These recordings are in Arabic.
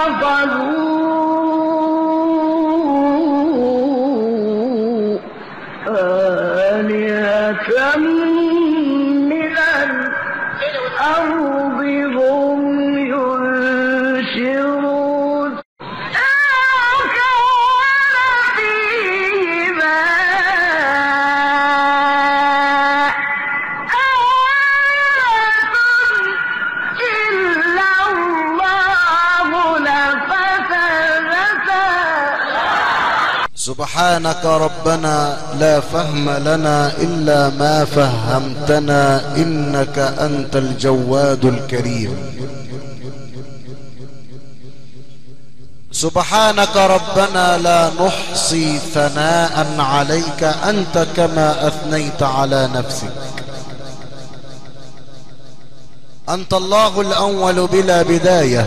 اتخذوا آلهة من الأرض هم ينشرون سبحانك ربنا لا فهم لنا إلا ما فهمتنا إنك أنت الجواد الكريم. سبحانك ربنا لا نحصي ثناء عليك أنت كما أثنيت على نفسك. أنت الله الأول بلا بداية،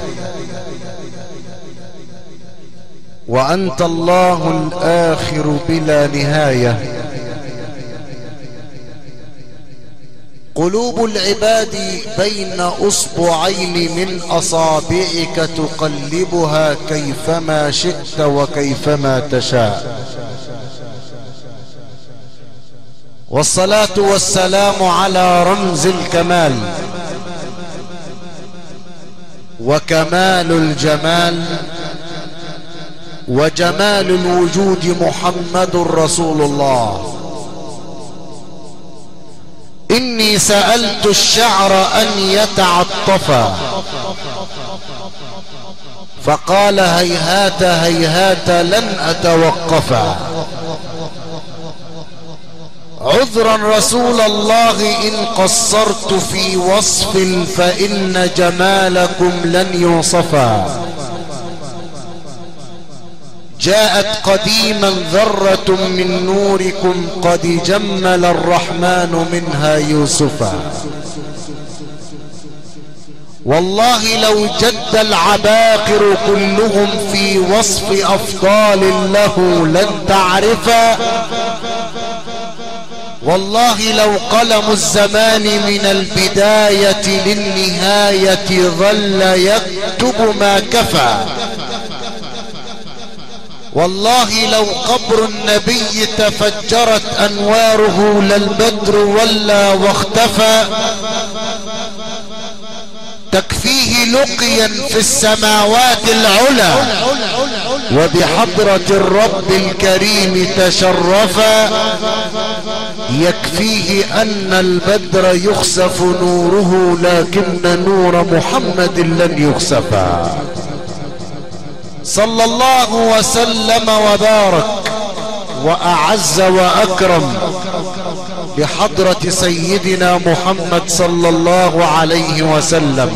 وأنت الله الآخر بلا نهاية. قلوب العباد بين أصبعين من أصابعك تقلبها كيفما شئت وكيفما تشاء. والصلاة والسلام على رمز الكمال وكمال الجمال وجمال الوجود محمد رسول الله. إني سألت الشعر أن يتعطفا فقال هيهات هيهات لن أتوقفا. عذرا رسول الله إن قصرت في وصف فإن جمالكم لن يوصفا. جاءت قديما ذرة من نوركم قد جمل الرحمن منها يوسفا. والله لو جد العباقر كلهم في وصف أفضال له لن تعرفا. والله لو قلم الزمان من البداية للنهاية ظل يكتب ما كفى. والله لو قبر النبي تفجرت أنواره للبدر ولا واختفى. تكفيه لقيا في السماوات العلى وبحضرة الرب الكريم تشرفا. يكفيه أن البدر يخسف نوره لكن نور محمد لن يخسفا. صلى الله وسلم وبارك وأعز وأكرم بحضرة سيدنا محمد صلى الله عليه وسلم.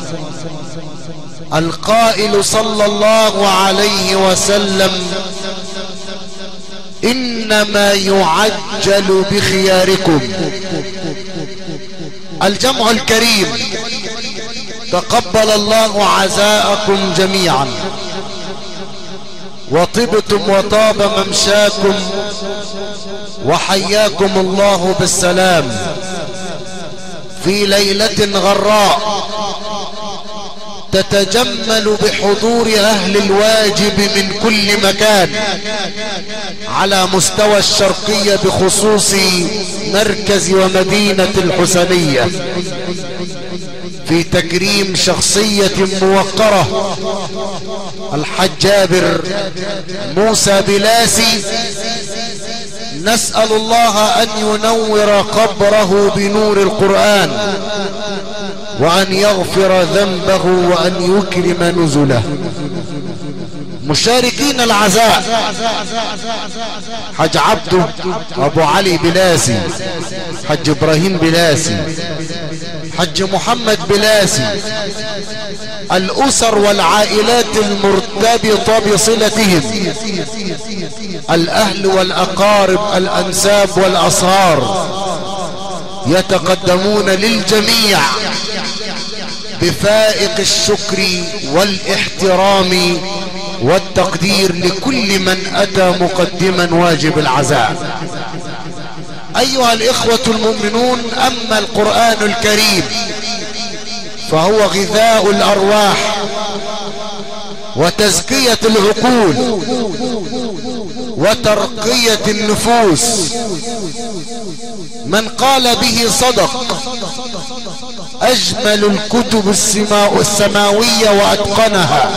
القائل صلى الله عليه وسلم إنما يعجل بخياركم. الجمع الكريم تقبل الله عزاءكم جميعا وطبتم وطاب ممشاكم وحياكم الله بالسلام في ليلة غراء تتجمل بحضور أهل الواجب من كل مكان على مستوى الشرقية بخصوص مركز ومدينة الحسنية في تكريم شخصية موقرة الحاج جابر موسى بلاسي. نسأل الله أن ينور قبره بنور القرآن وأن يغفر ذنبه وأن يكرم نزله. مشاركين العزاء حج عبده أبو علي بلاسي، حج إبراهيم بلاسي، حج محمد بلاسي، الأسر والعائلات المرتبطة بصلتهم، الأهل والأقارب الأنساب والأصهار يتقدمون للجميع بفائق الشكر والاحترام والتقدير لكل من أتى مقدما واجب العزاء. أيها الإخوة المؤمنون، أما القرآن الكريم فهو غذاء الأرواح وتزكية العقول وترقية النفوس. من قال به صدق. أجمل الكتب السماوية وأتقنها،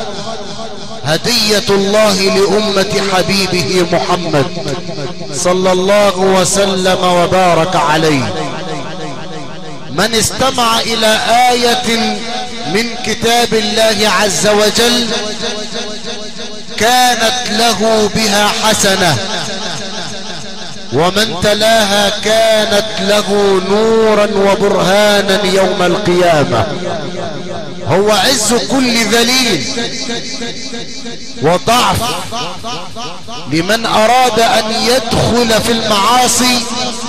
هدية الله لأمة حبيبه محمد صلى الله وسلم وبارك عليه. من استمع إلى آية من كتاب الله عز وجل كانت له بها حسنة، ومن تلاها كانت له نورا وبرهانا يوم القيامة. هو عز كل ذليل وضعف لمن أراد أن يدخل في المعاصي،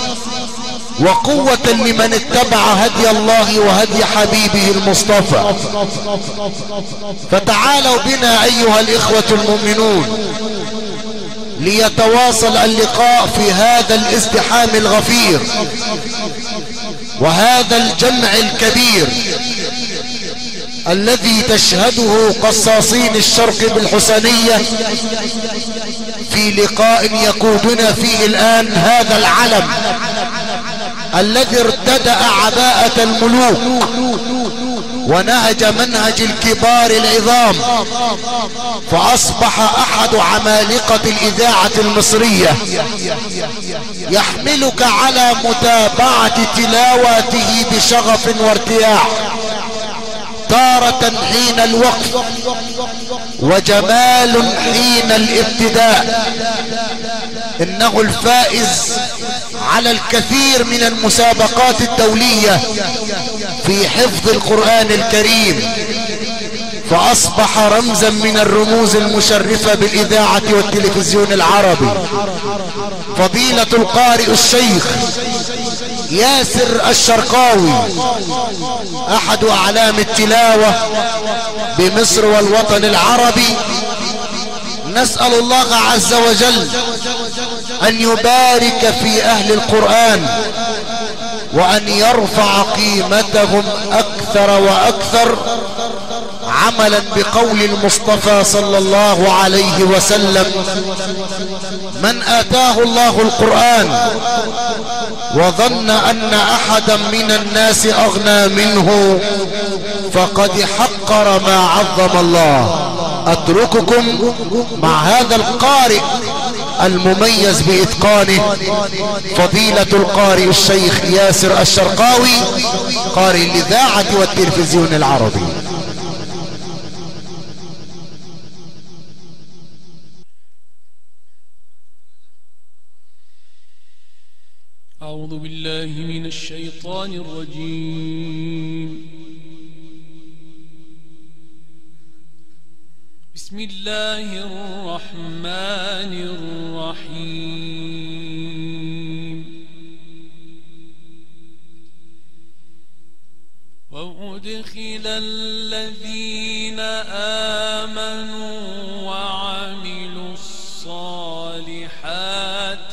وقوة لمن اتبع هدي الله وهدي حبيبه المصطفى. فتعالوا بنا أيها الإخوة المؤمنون ليتواصل اللقاء في هذا الازدحام الغفير وهذا الجمع الكبير الذي تشهده قصاصين الشرق بالحسنية في لقاء يقودنا فيه الآن هذا العلم الذي ارتدأ عباءة الملوك ونهج منهج الكبار العظام، فأصبح أحد عمالقة الإذاعة المصرية يحملك على متابعة تلاوته بشغف وارتياح، تارة حين الوقف وجمال حين الابتداء. إنه الفائز على الكثير من المسابقات الدولية في حفظ القرآن الكريم، فأصبح رمزا من الرموز المشرفة بالإذاعة والتلفزيون العربي. فضيلة القارئ الشيخ ياسر الشرقاوي أحد أعلام التلاوة بمصر والوطن العربي. نسأل الله عز وجل أن يبارك في أهل القرآن وأن يرفع قيمتهم أكثر وأكثر، عملا بقول المصطفى صلى الله عليه وسلم: من آتاه الله القرآن وظن أن أحدا من الناس أغنى منه فقد حقر ما عظم الله. أترككم مع هذا القارئ المميز بإتقانه، فضيلة القارئ الشيخ ياسر الشرقاوي، قارئ الإذاعة والتلفزيون العربي. أعوذ بالله من الشيطان الرجيم. بسم الله الرحمن الرحيم. وأدخل الذين آمنوا وعملوا الصالحات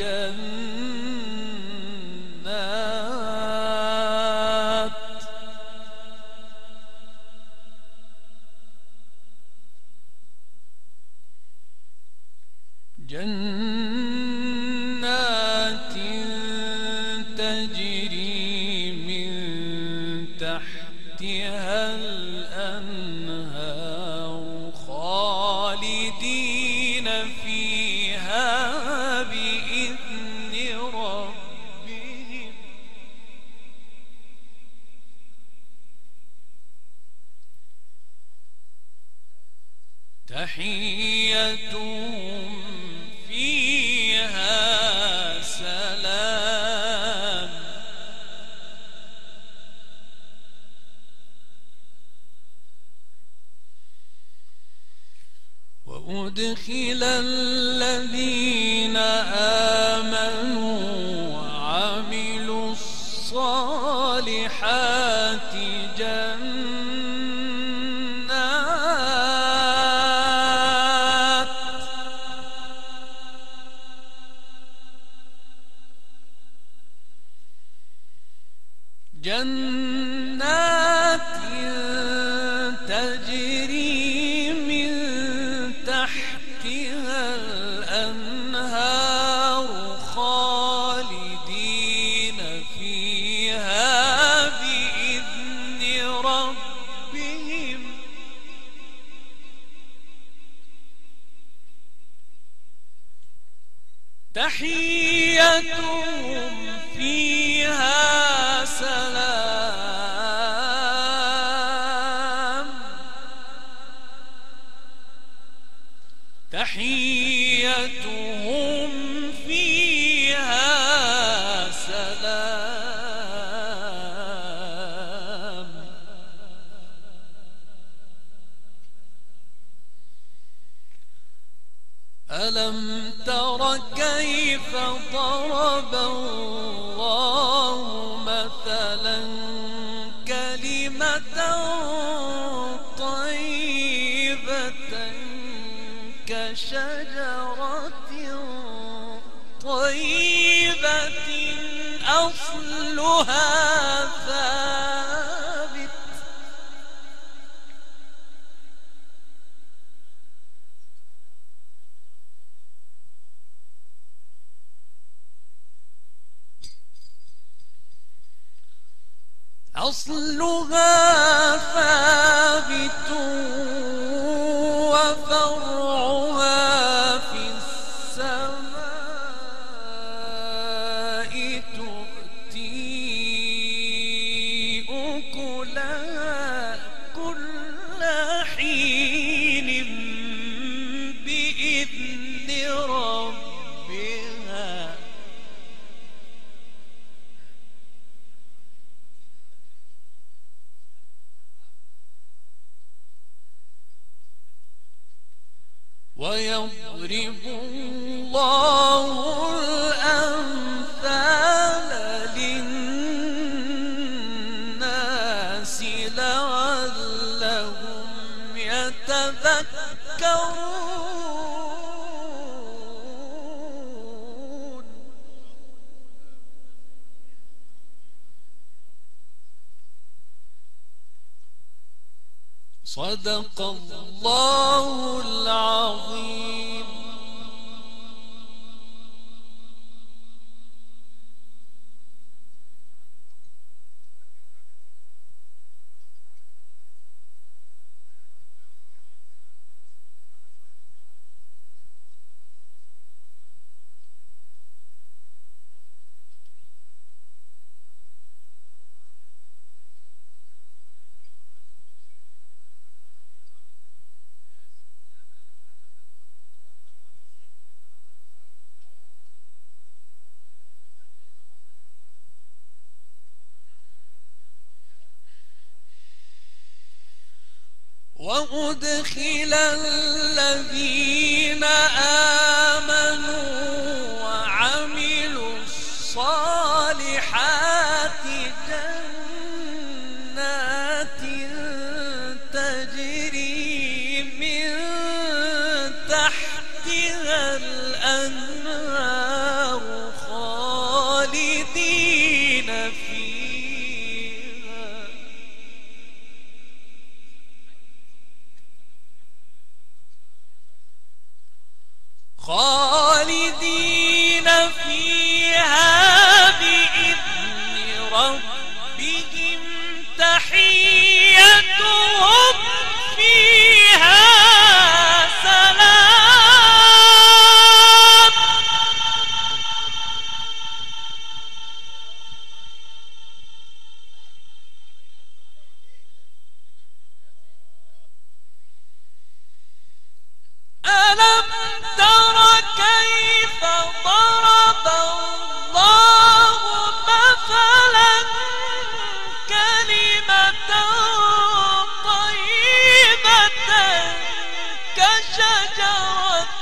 جنات تجري من تحتها الأنهار خالدين فيها بإذن ربهم. تحيتهم فيها سلام. وأدخل الذين آمنوا وعملوا الصالحات جنات تجري من تحيتهم فيها سلام تحيتهم فيها سلام ألم تر كيف ضرب الله مثلا كلمة طيبة كشجرة طيبة أصلها ثابت أصلها ثابت وفرعها في السماء تؤتي أكلها كل حين بإذن ربها ويضرب الله الأمثال للناس لعلهم يتذكرون صدق الله العظيم. وأدخل الذين آمنوا وعملوا الصالحات جنات تجري من تحتها الأنهار خالدين فيها بإذن ربهم تحيتهم فيها سلام ألم تر كيف ضرب الله مثلا كلمة طيبة كشجرة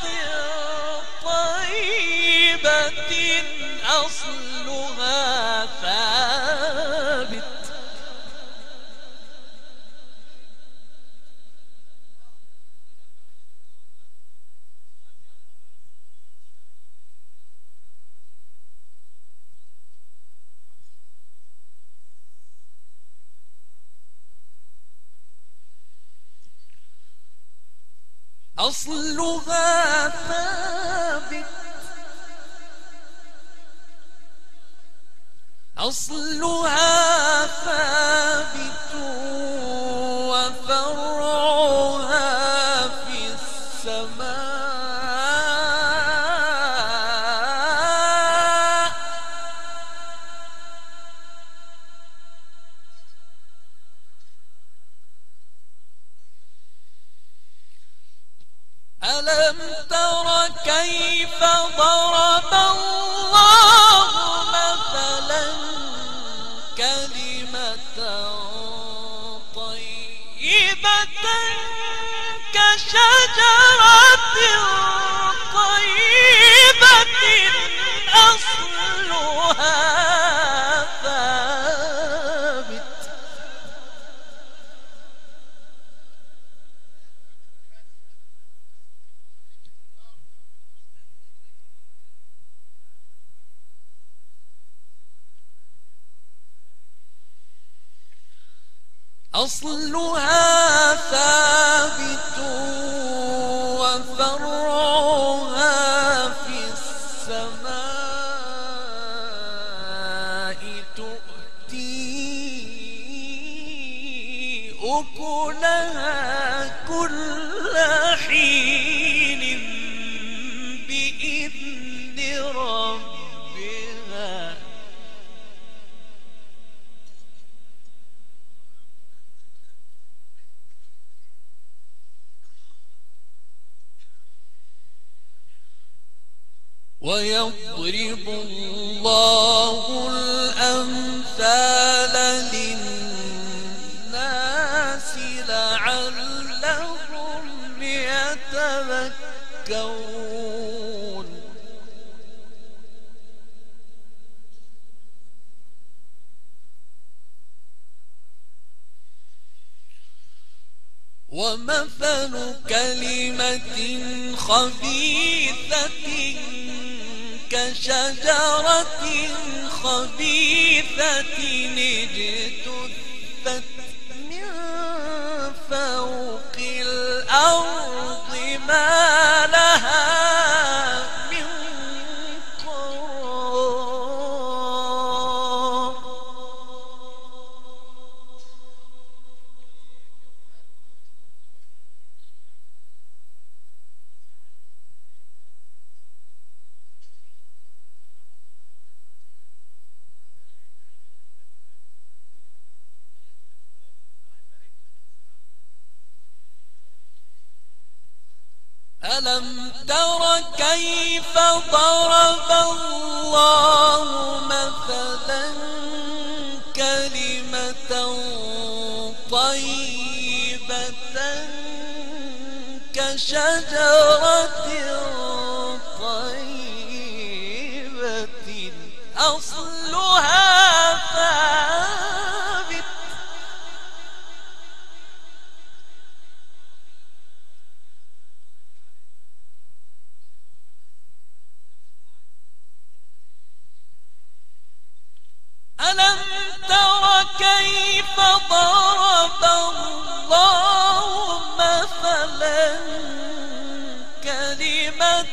طيبة أصلها ثابت أصلها ثابت أصلها ثابت وفرعها في السماء ألم تر كيف ضرب الله مثلا كلمة طيبة كشجرة طيبة أصلها ثابت أصلها ثابت وفرعها في السماء تؤتي أكلها كل حين بإذن ربها ويضرب الله الأمثال للناس لعلهم يتذكرون ومثل كلمة خبيثة كشجرة خبيثة اجتثت من فوق الأرض ما لها من قرار ألم تر كيف ضرب الله مثلا كلمة طيبة كشجرة طيبة أصلها ثابت ألم تر كيف ضرب الله مثلا كلمة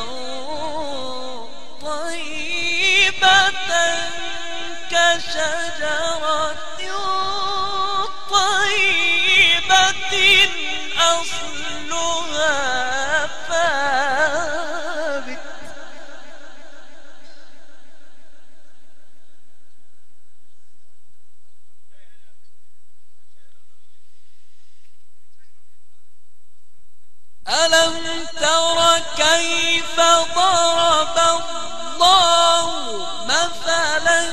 طيبة كشجرة طيبة أصلها ثابت ألم تر كيف ضرب الله مثلا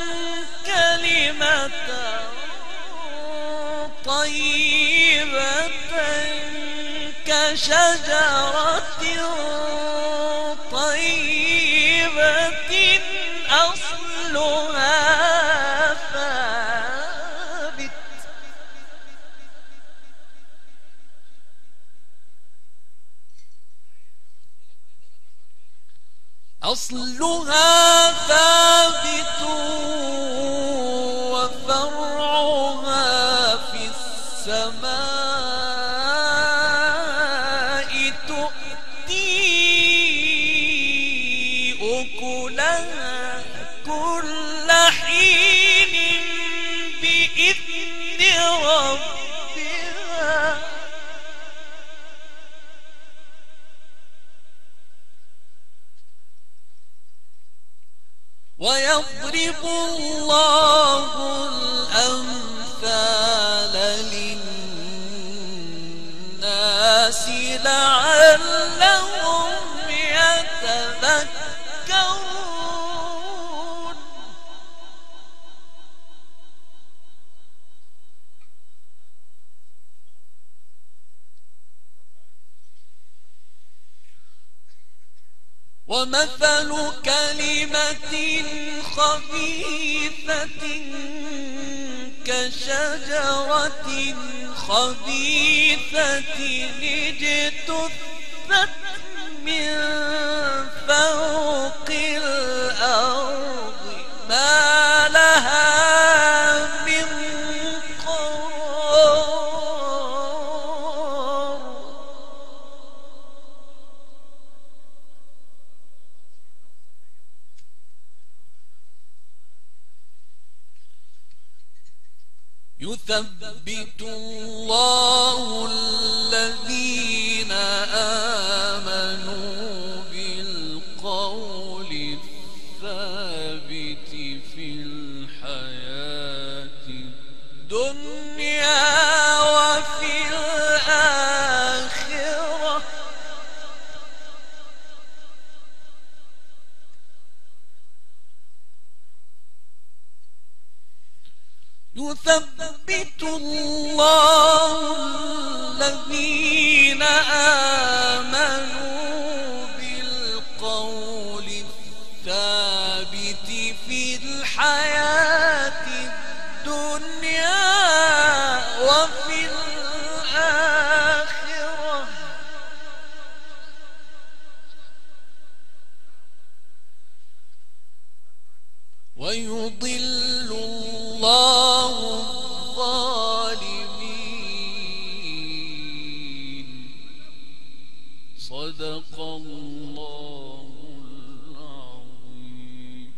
كلمة طيبة كشجرة طيبة أصلها ثابت أصلها ثابت وفرعها في السماء تؤتي أكلها كل حين بإذن ربها ويضرب الله الأمثال للناس لعلهم يتذكرون. ومثل كلمة خبيثة كشجرة خبيثة اجتثت من فوق الأرض ما لها من قرار. يثبت الله الذين آمنوا بالقول الثابت في الحياة الدنيا وفي الآخرة. يثبت الله الذين آمنوا بالقول الثابت في الحياة الدنيا وفي الآخرة. ويضل الله الظالمين. صدق الله العظيم.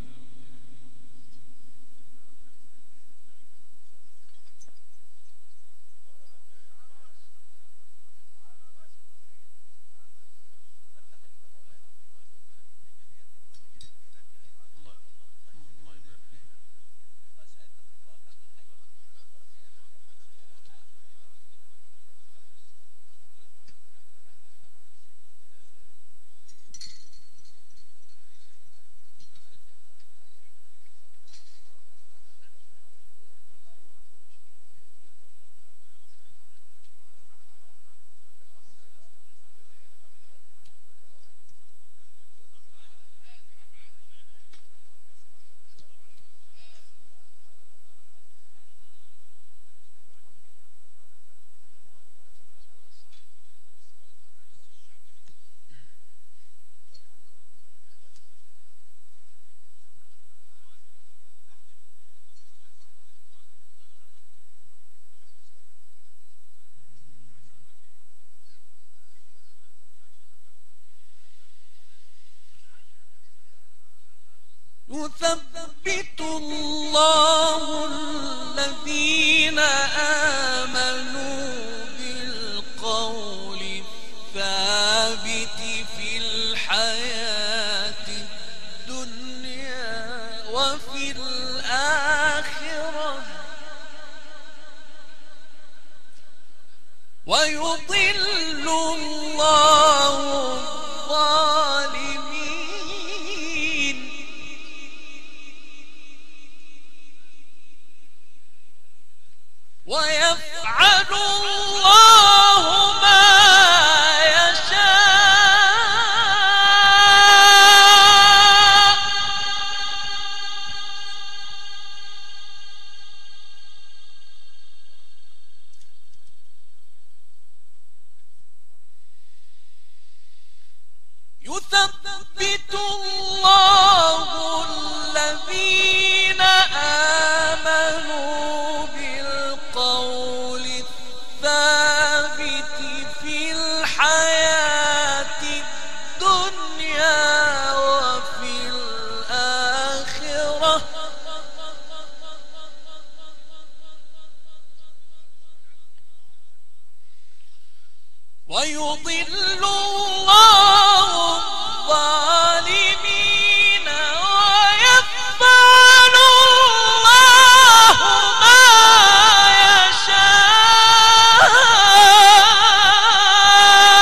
يثبت الله الذين آمنوا بالقول الثابت في الحياة الدنيا وفي الآخرة. ويضل الله الظالمين. ويفعل الله ما يشاء. يثبت الله الذين آمنوا بالقول الثابت في الحياة الدنيا وفي الآخرة. ويضل الله الظالمين ويفعل الله ما يشاء.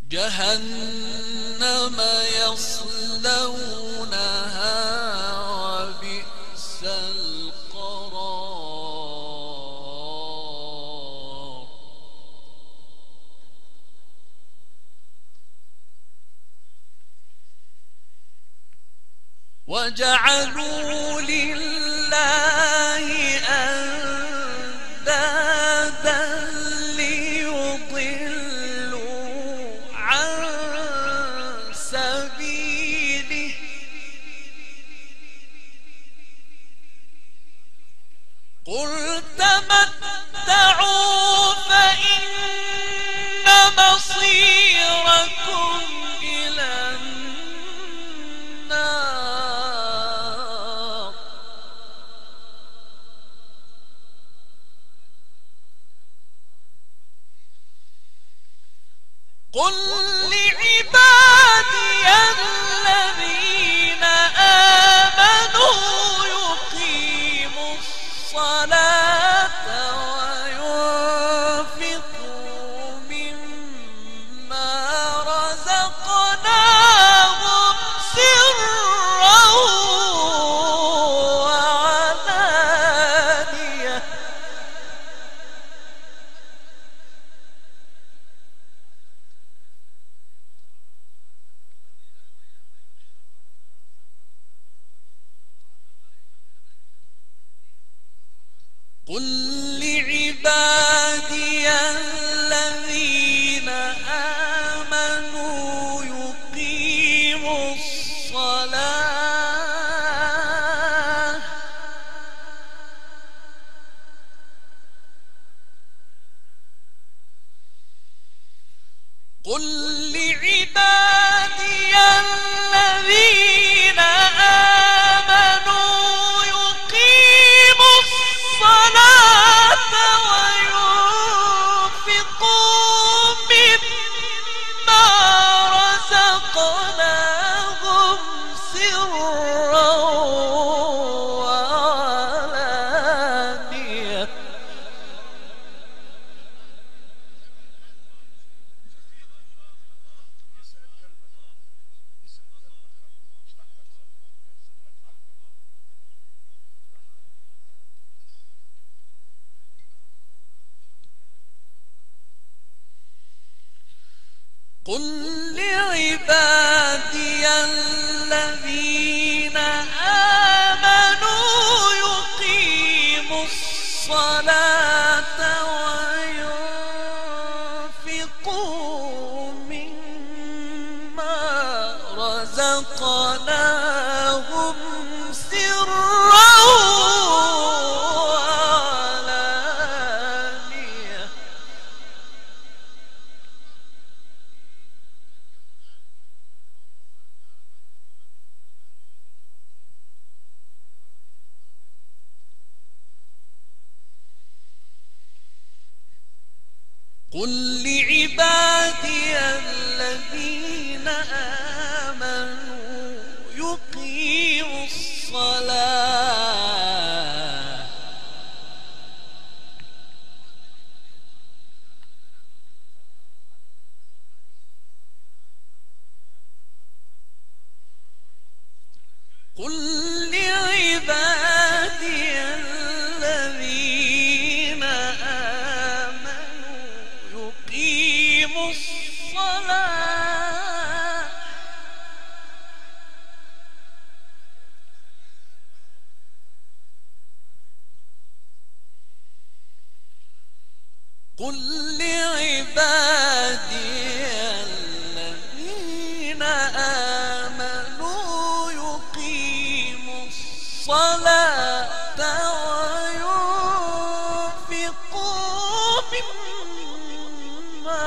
جهنم يصلونها وبئس القرار وجعلوا لله أندادا ليضلوا عن سبيله قل تمتعوا فإن مصيركم إلى النار قل لعبادي الذين آمنوا يقيموا الصلاة وينفقوا مما رزقناهم سرا وعلانية قل لعبادي الذين آمنوا يقيموا الصلاة قل لعبادي الذين آمنوا يقيموا الصلاة وينفقوا مما رزقناهم سرا وعلانية قل لعبادي الذين آمنوا يقيموا الصلاة وينفقوا مما رزقناهم سرا وعلانية قل لعبادي الذين آمنوا يقيموا الصلاة قل لعبادي الذين آمنوا يقيموا الصلاة قل لعبادي الذين آمنوا يقيموا الصلاة وينفقوا مما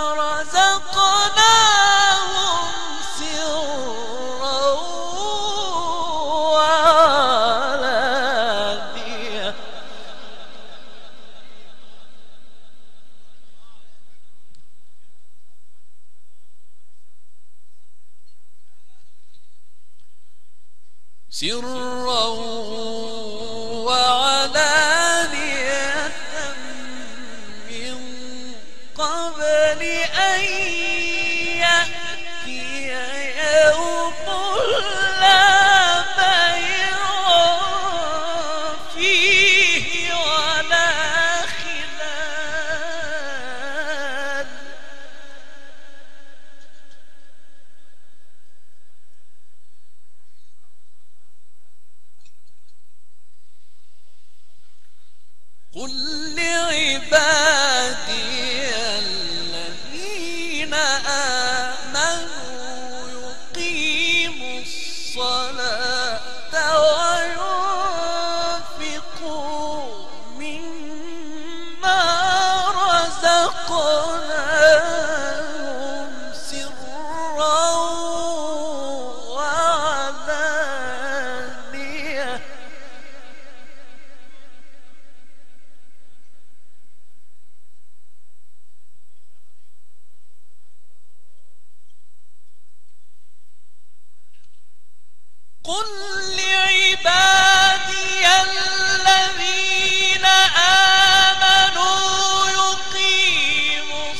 رزقناهم سرا وعلانية سرا وعلانية من قبل أن قل لعبادي الذين آمنوا يقيموا الصلاة وينفقوا مما رزقناهم سرا وعلانية قل لعبادي الذين آمنوا يقيموا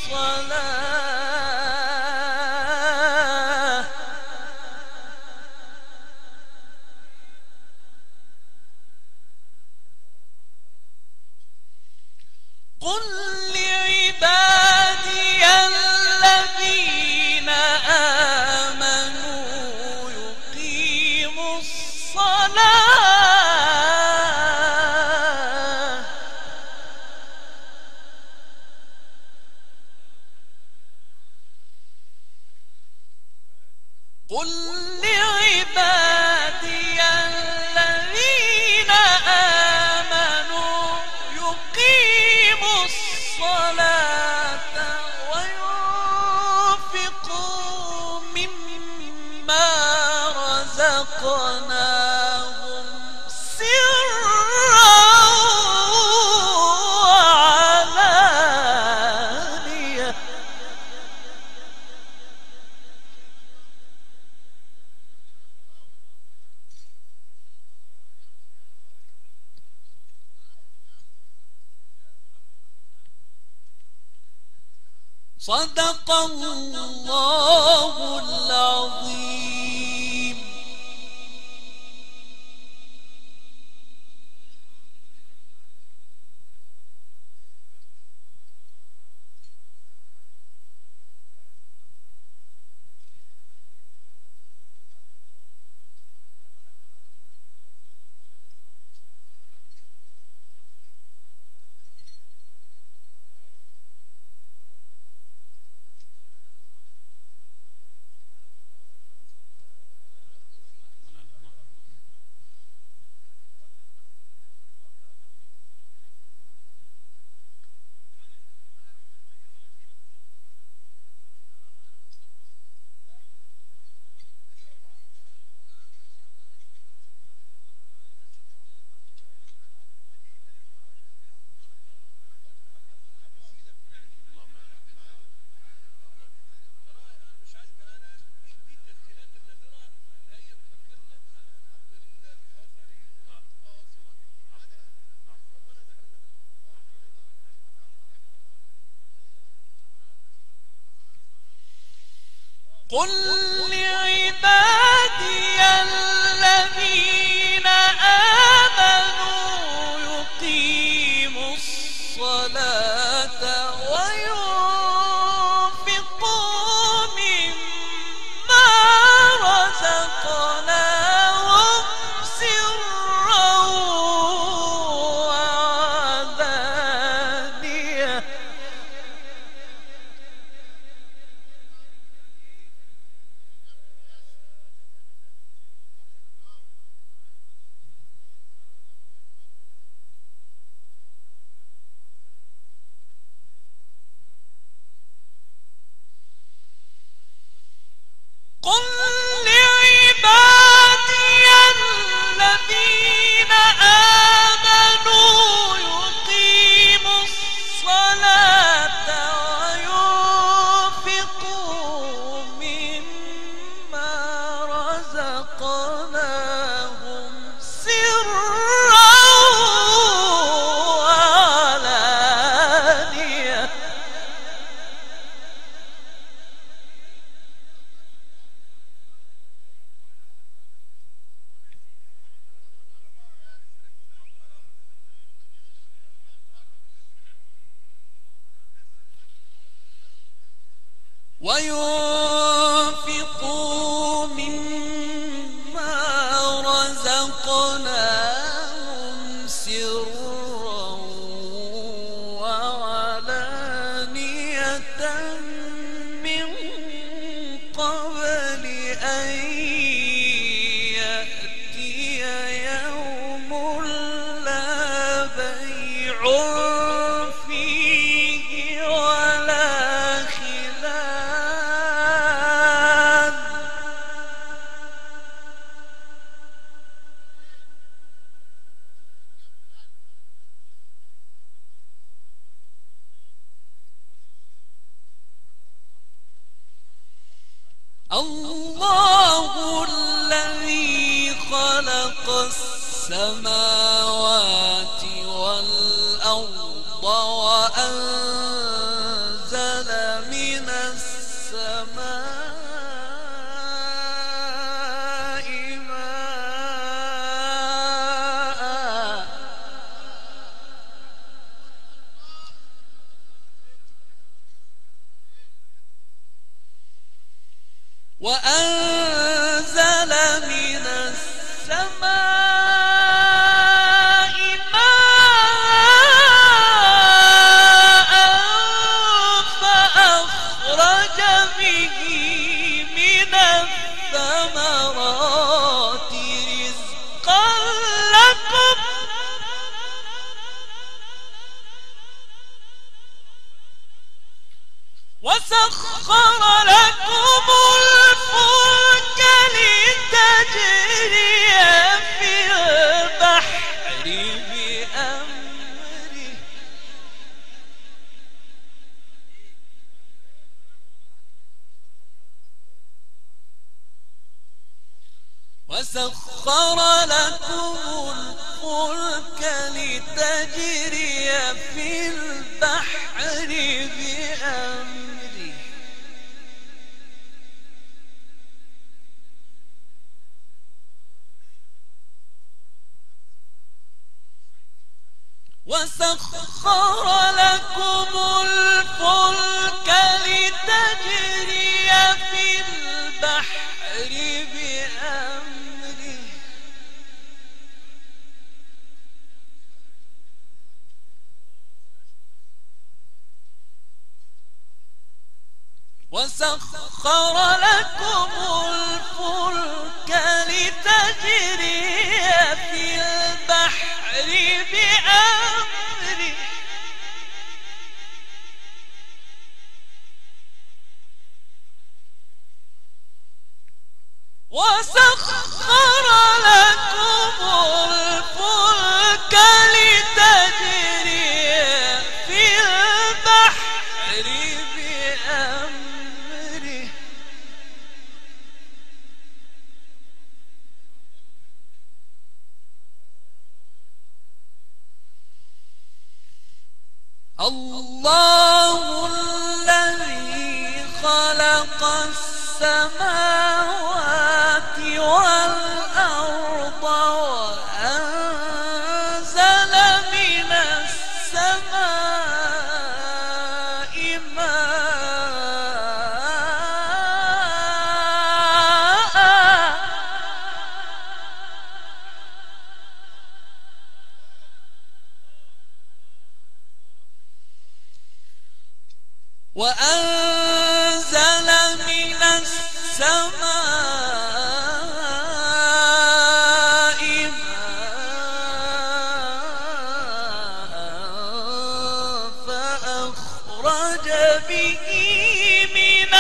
الصلاة قل لعبادي الذين آمنوا يقيموا الصلاة قل لعبادي الذين آمنوا يقيموا الصلاة وينفقوا مما رزقناهم سرا وعلانية صدق الله العظيم. قل لعبادي الذين آمنوا يقيموا الصلاة وينفقوا مما رزقناهم سرا وعلانية قل لعبادي الذين آمنوا يقيموا الصلاة وينفقوا مما رزقناهم سرا وعلانية وينفقوا مما رزقناهم سرا فيه ولا خلاف. الله الذي خلق السماوات والأرض وأنزل من السماء ماء وأنزل من السماء ماء فأخرج به من الثمرات رزقا لكم وسخر لكم الفلك لتجري في البحر بأمره وسخر لكم الفلك لتجري في البحر بأمره وسخر لكم الفلك لتجري في البحر بأمره وسخر لكم الفلك لتجري في البحر بأمره وسخر لكم الفلك لتجري في البحر بأمره الله الذي خلق السماوات والأرض وأنزل من السماء ماء وأنزل من السماء ماء فأخرج به من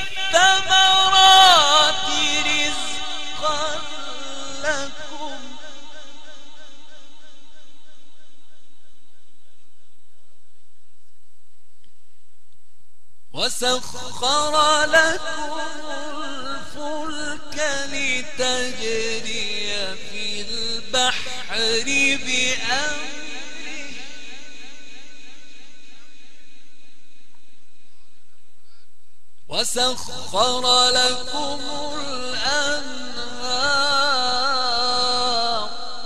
الثمرات رزقا لكم وسخر لكم الفلك لتجري في البحر بأمره وسخر لكم الأنهار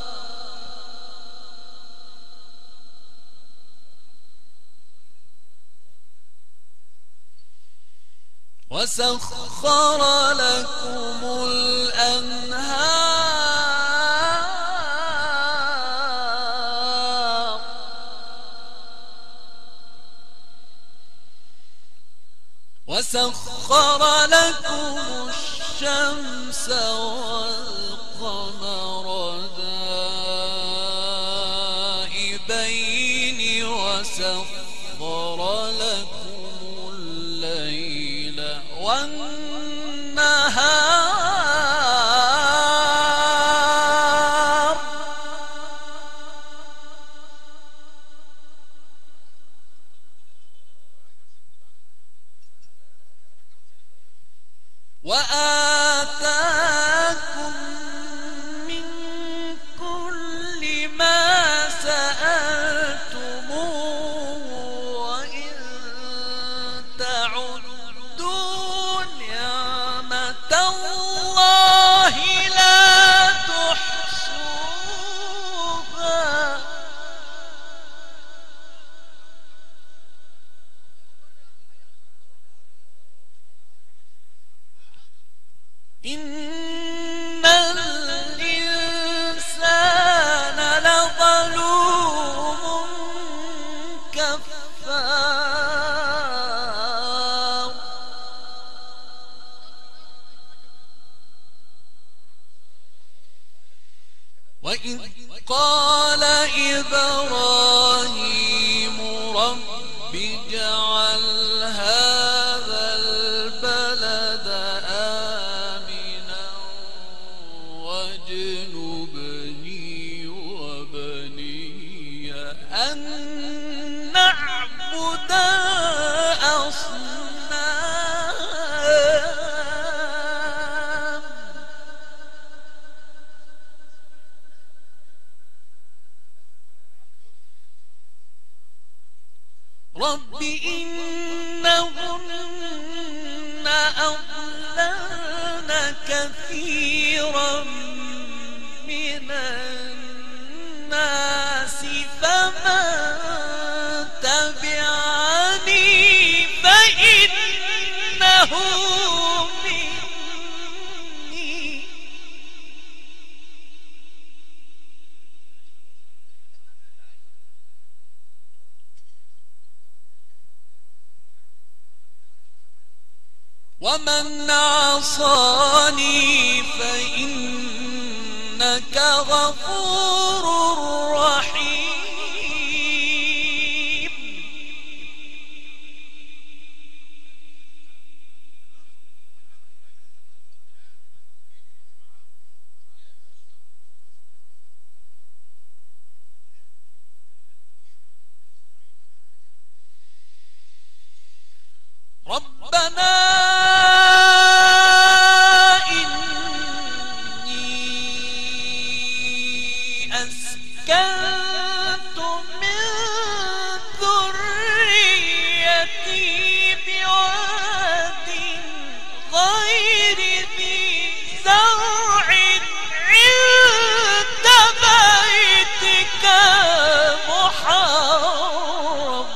وسخر لكم الأنهار وسخر لكم الشمس والقمر دائبين سخر لكم الليل والنهار وآتاكم من كل ما سألتموه وإن تعدوا نعمة الله لا تحصوها إن الإنسان لظلوم كفار وإذ قال إبراهيم رب اجعل هذا البلد آمنا واجنبني وبني أن نعبد الأصنام رب إنهن أضللن كثيرا من الناس فمن تبعني فإنه مني ومن عصاني فإنك غفور رحيم ربنا أسكنت من ذريتي بواد غير ذي زرع عند بيتك محرم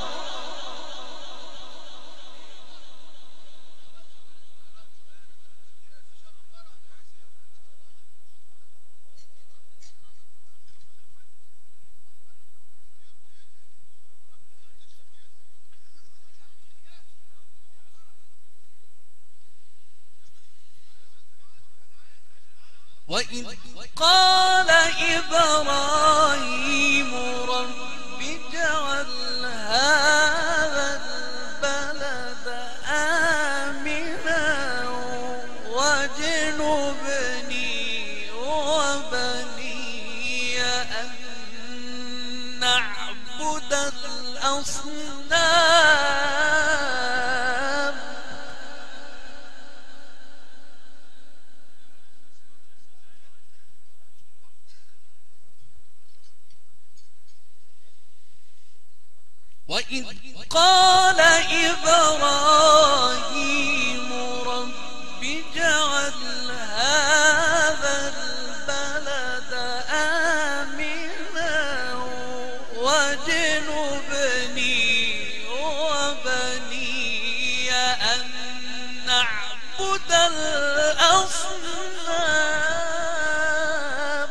وإذ قال إبراهيم رب اجعل هذا البلد آمنا واجنبني وبني أن نعبد الأصنام وإذ قال إبراهيم رب اجعل هذا البلد آمنا واجنبني وبني أن نعبد الأصنام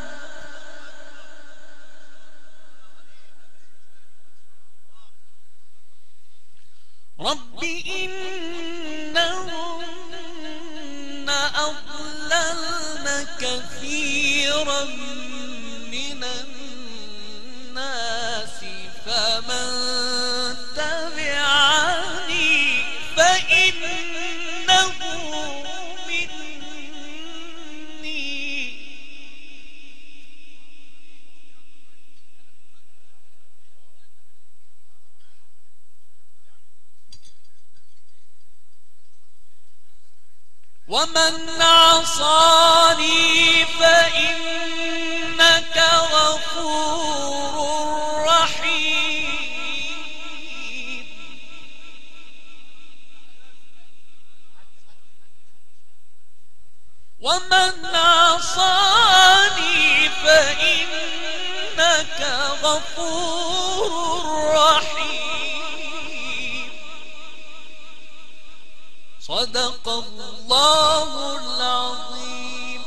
رب إنهن أضللن كثيرا من الناس فمن ومن عصاني فإنك غفور رحيم. ومن عصاني فإنك غفور رحيم. صدق الله العظيم.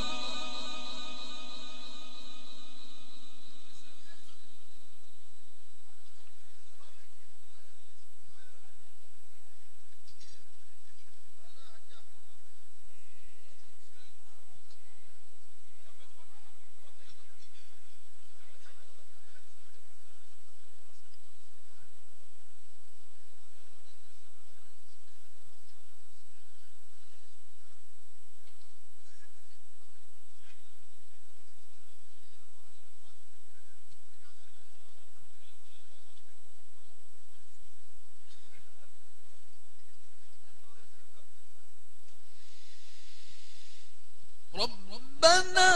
ربنا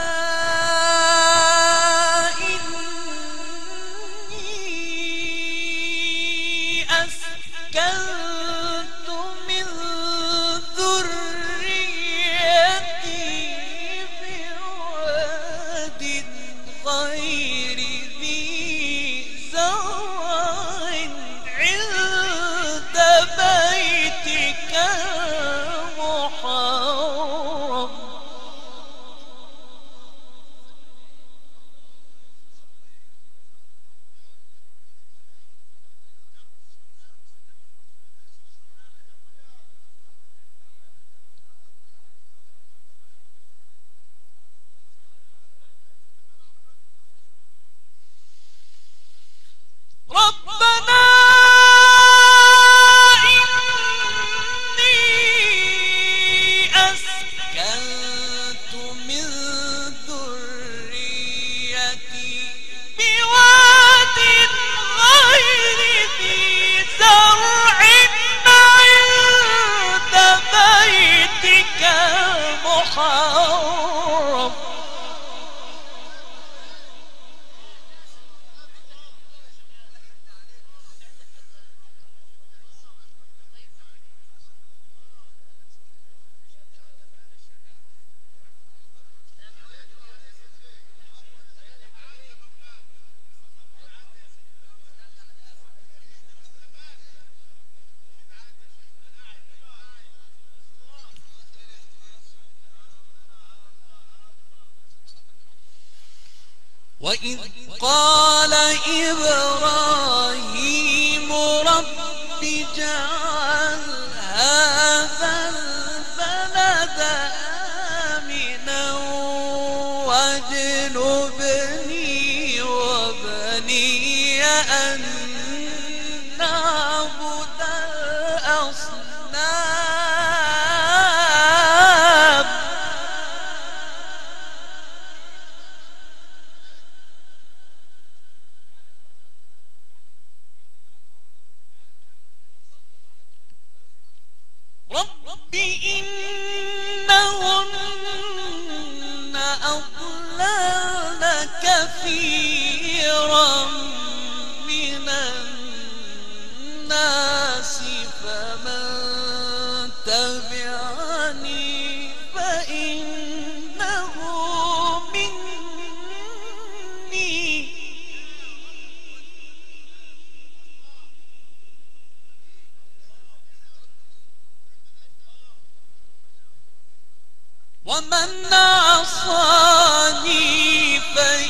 إني أسكنت من ذريتي بواد غير ذي زرع عند بيتك المحرم. ربنا إني أسكنت من ذريتي بواد غير ذي زرع عند بيتك المحرم. وإذ قال إبراهيم رب اجعل هذا البلد آمنا واجنبني وبني أن نعبد الأصنام. رب إنهن أضللن كثيرا من الناس فمن تبعني فإنه مني. ومن عصاني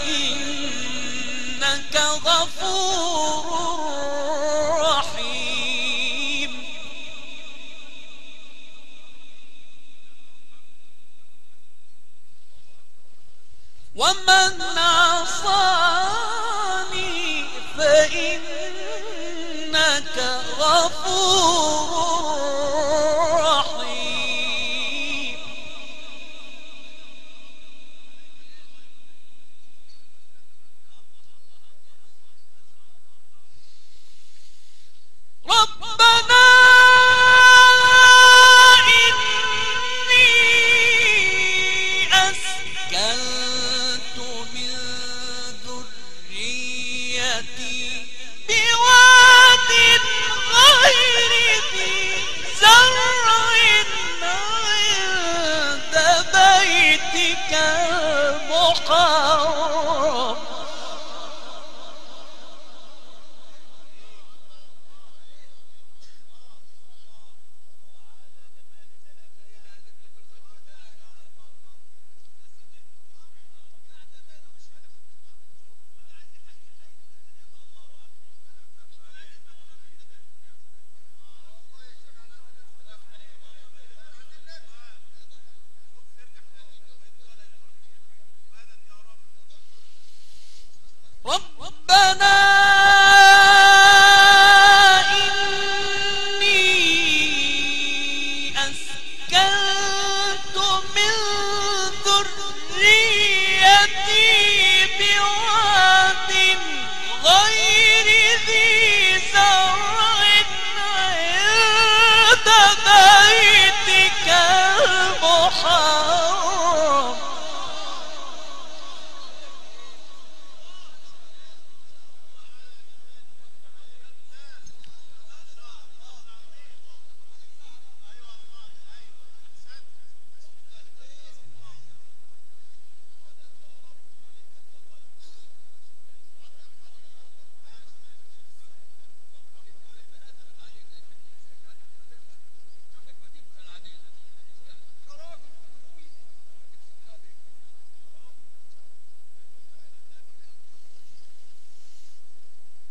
فإنك غفور رحيم. ومن عصاني فإنك غفور رحيم. ربنا إني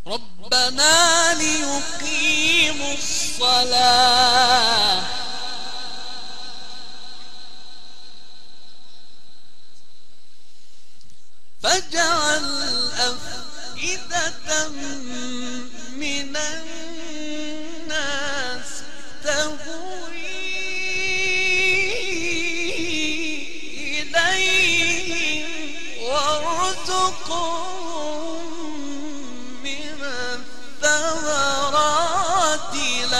ربنا ليقيموا الصلاة فاجعل أفئدة من الناس تهوي إليهم وارزقهم من الثمرات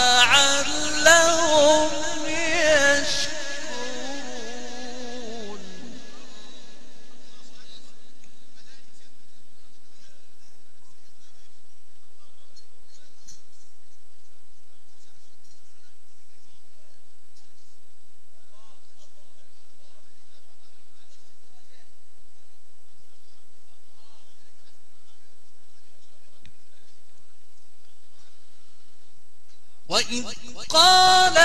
لعلهم يشكرون. وإذ قال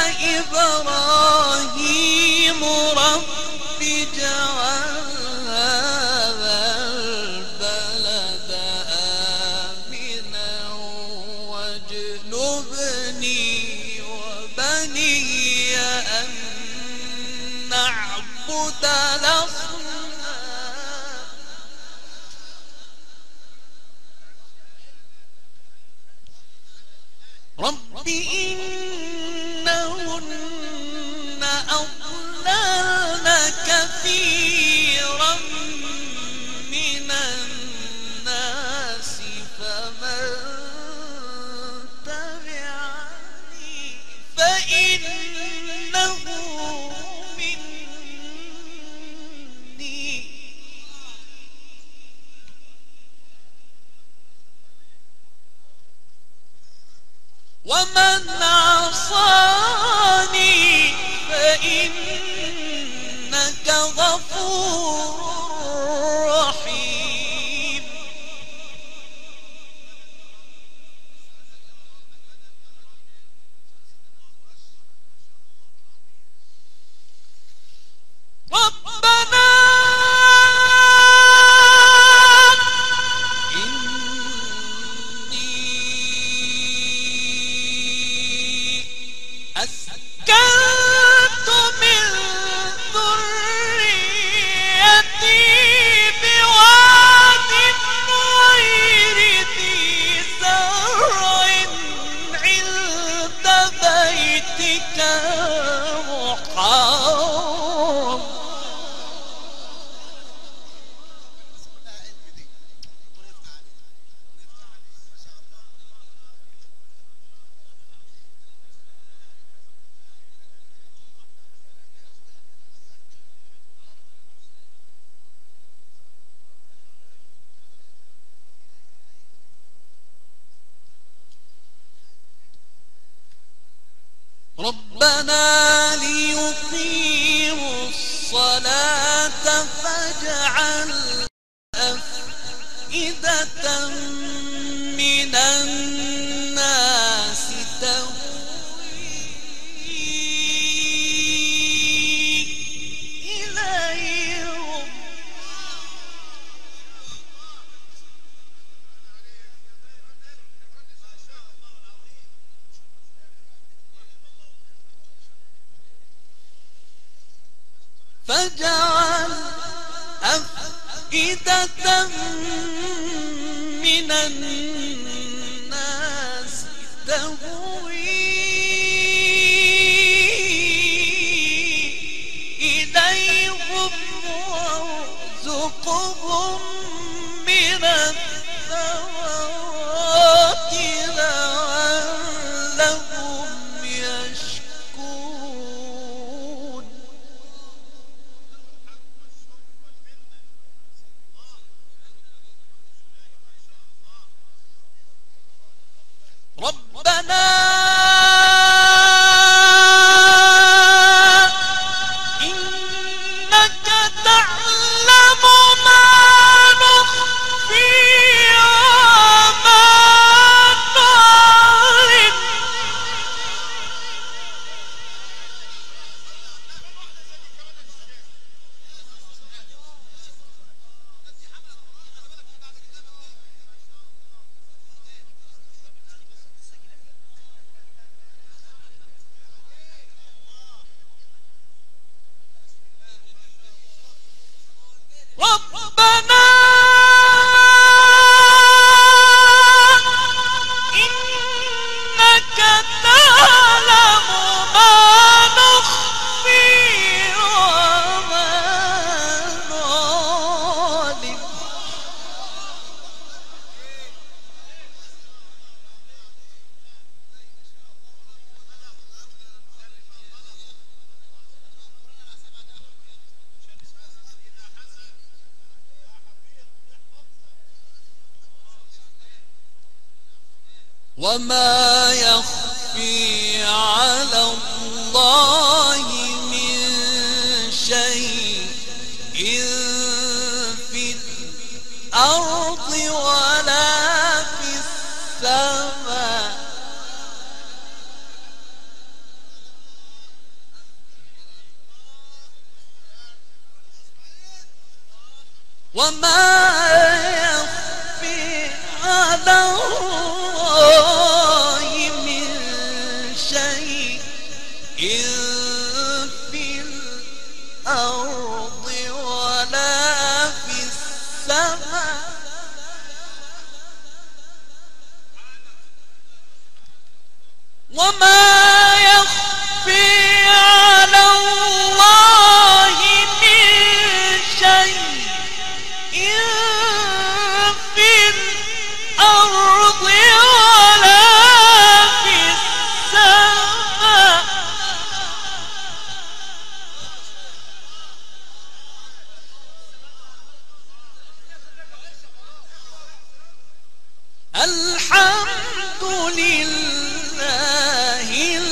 إبراهيم رب اجعل هذا البلد آمنا واجنبني وبني أن نعبد الأصنام. رب إنهن أضللن كثيرا من الناس فمن تبعني فإنه مني ومن عصاني فإنك غفور رحيم. ربنا أسكنت من ذريتي بواد غير ذي زرع عند بيتك المحرم. ربنا ليقيموا الصلاة فاجعل أفئدة من الناس تهوي إليهم فاجعل أفئدة من الناس تهوي إليهم وارزقهم من الثمرات لعلهم يشكرون. وما يخفي على الله من شيء في الأرض ولا في السماء. وما يخفي على الله من شيء في الأرض ولا في السماء. وما يخفي على الله من شيء في الأرض ولا في السماء. الحمد لله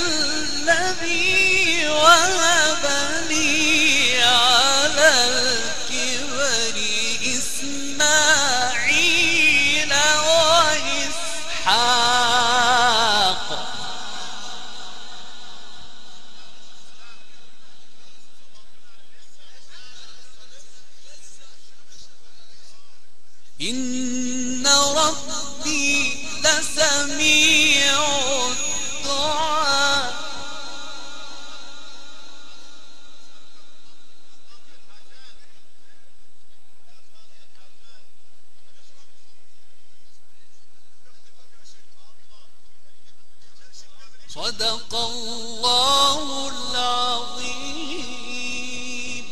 الذي وهب لي على الكبر إسماعيل وإسحاق. إن ربي لسميع الدعاء. صدق الله العظيم.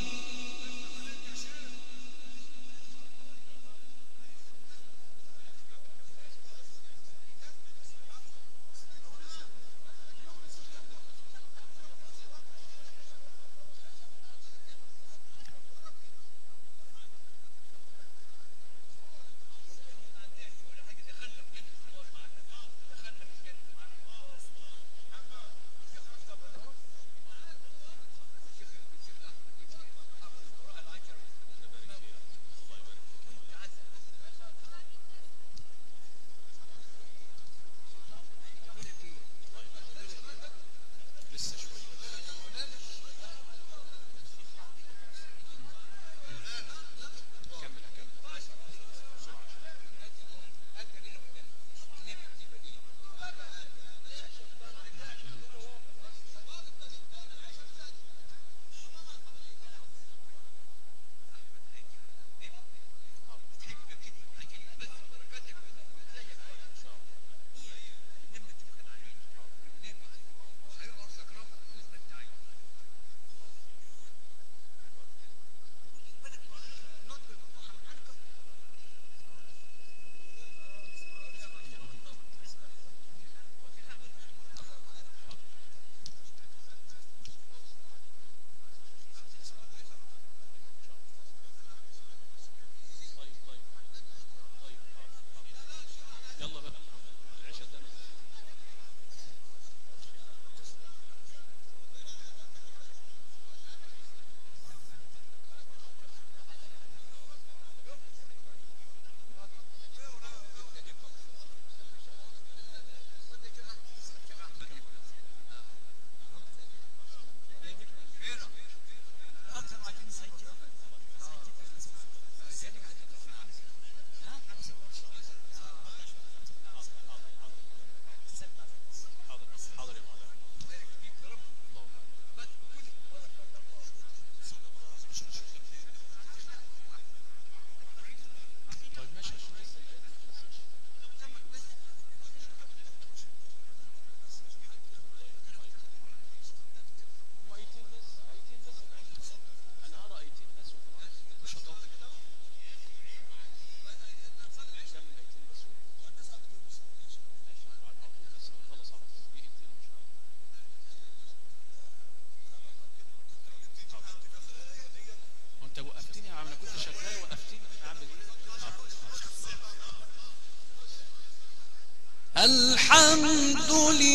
الحمد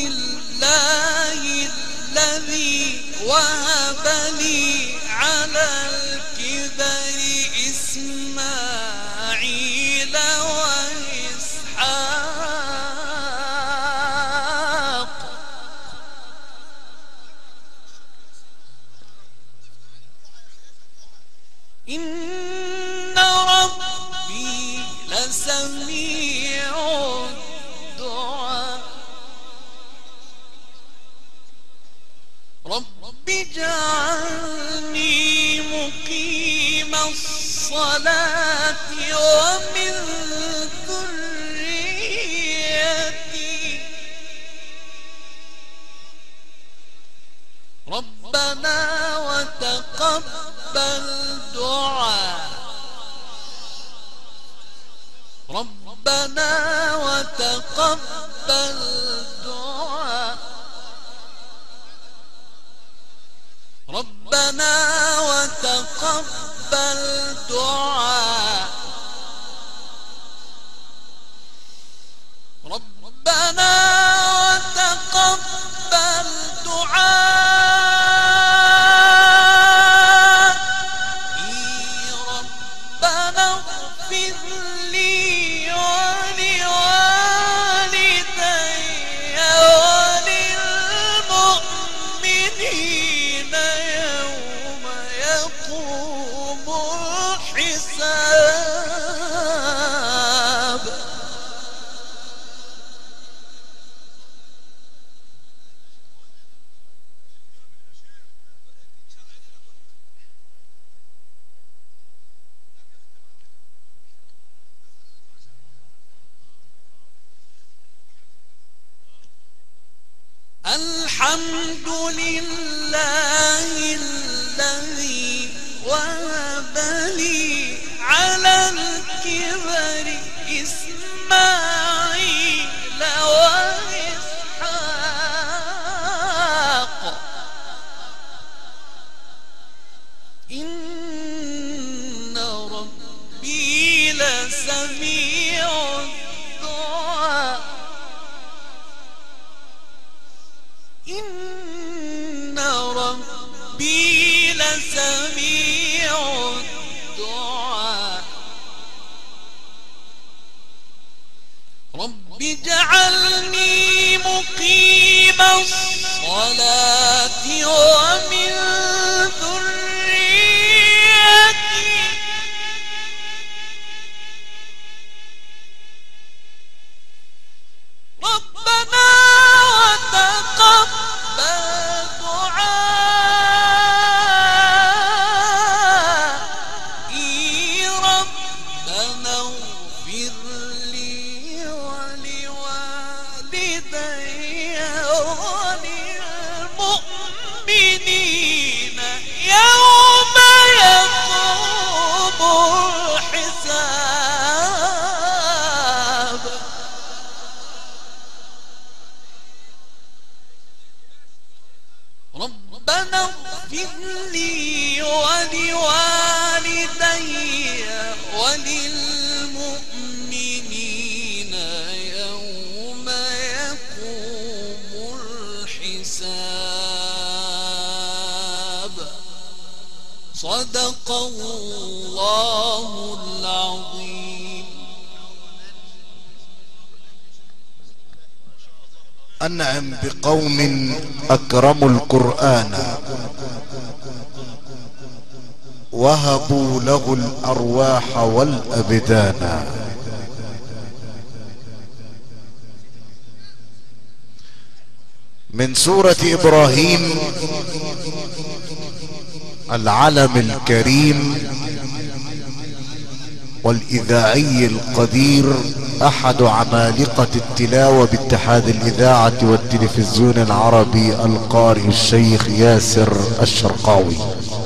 لله الذي وهب لي على الكبر إسماعيل وإسحاق إن ربي لسميع الدعاء رب اجعلني مقيم الصلاة ومن ذريتي ربنا وتقبل دعاء ربنا وتقبل دعاء ربنا وتقبل دعاء ربنا وتقبل دعائي ربنا اغفر لي ولوالدي وللمؤمنين يوم يقوم الحساب الحمد لله الذي وهب لي على الكبر إسماعيل وإسحاق إن ربي لسميع الدعاء إن ربي لسميع الدعاء رب اجعلني مقيم الصلاة ومن ذريتي ربنا وتقبل دعائي ربنا اغفر لي ولوالدي وللمؤمنين يوم يقوم الحساب ربنا اغفر لي ولوالدي وللمؤمنين يوم يقوم الحساب صدق الله العظيم. أنعم بقوم أكرموا القرآن وهبوا له الأرواح والأبدان. من سورة إبراهيم العلم الكريم والإذاعي القدير، أحد عمالقة التلاوة باتحاد الإذاعة والتلفزيون العربي، القارئ الشيخ ياسر الشرقاوي،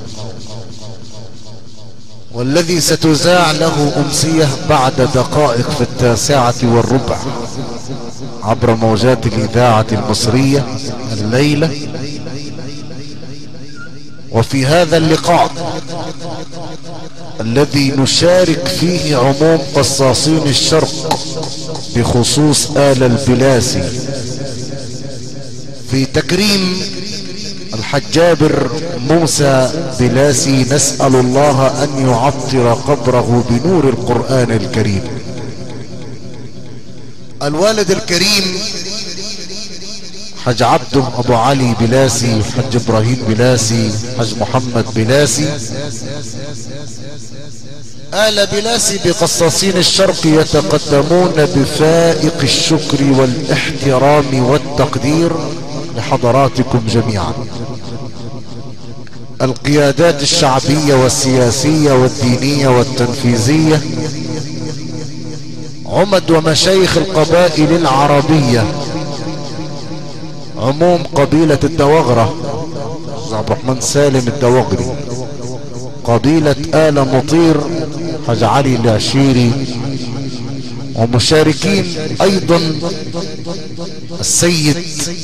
والذي ستذاع له أمسية بعد دقائق في 9:15 عبر موجات الإذاعة المصرية الليلة. وفي هذا اللقاء الذي نشارك فيه عموم قصاصين الشرق بخصوص آل البلاسي في تكريم الحاج جابر موسى بلاسي. نسأل الله أن يعطر قبره بنور القرآن الكريم. الوالد الكريم حاج عبد ابو علي بلاسي، حاج ابراهيم بلاسي، حاج محمد بلاسي. آل بلاسي بقصاصين الشرق يتقدمون بفائق الشكر والاحترام والتقدير لحضراتكم جميعا، القيادات الشعبية والسياسية والدينية والتنفيذية، عمد ومشايخ القبائل العربية، عموم قبيلة الدوغرة عبد الرحمن سالم الدوغري، قبيلة آل مطير حاج علي العشيري، ومشاركين ايضا السيد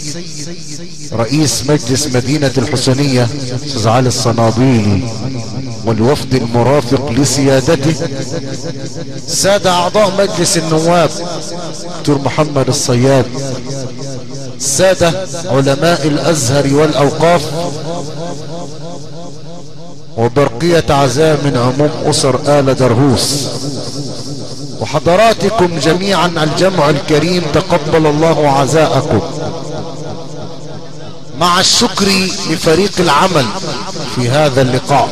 رئيس مجلس مدينة الحسينية استاذ علي الصنابيلي والوفد المرافق لسيادته، سادة اعضاء مجلس النواب دكتور محمد الصياد، سادة علماء الازهر والاوقاف، وبرقية عزاء من عموم اسر آل درهوس، وحضراتكم جميعا الجمع الكريم تقبل الله عزاءكم، مع الشكر لفريق العمل في هذا اللقاء.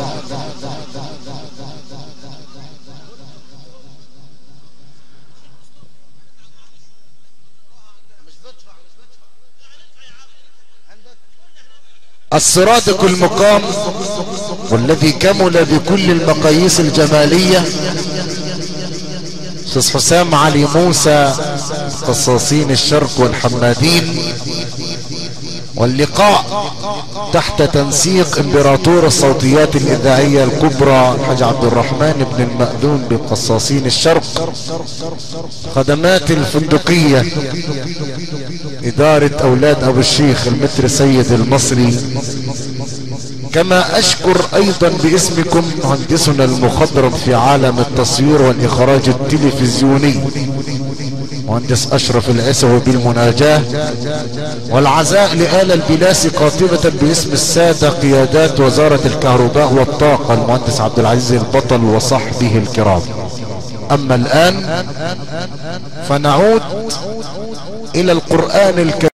السرادق المقام والذي كمل بكل المقاييس الجمالية استاذ حسام علي موسى قصاصين الشرق والحمادين، واللقاء تحت تنسيق امبراطور الصوتيات الاذاعية الكبرى الحاج عبد الرحمن بن المأذون بقصاصين الشرق، خدمات الفندقية ادارة اولاد ابو الشيخ المتر سيد المصري. كما اشكر ايضا باسمكم مهندسنا المخضرم في عالم التصوير والاخراج التلفزيوني مهندس اشرف العسوي بالمناجاة، والعزاء لآل البلاسي قاطبة باسم السادة قيادات وزارة الكهرباء والطاقة المهندس عبد العزيز البطل وصحبه الكرام. اما الان فنعود الى القرآن الكريم.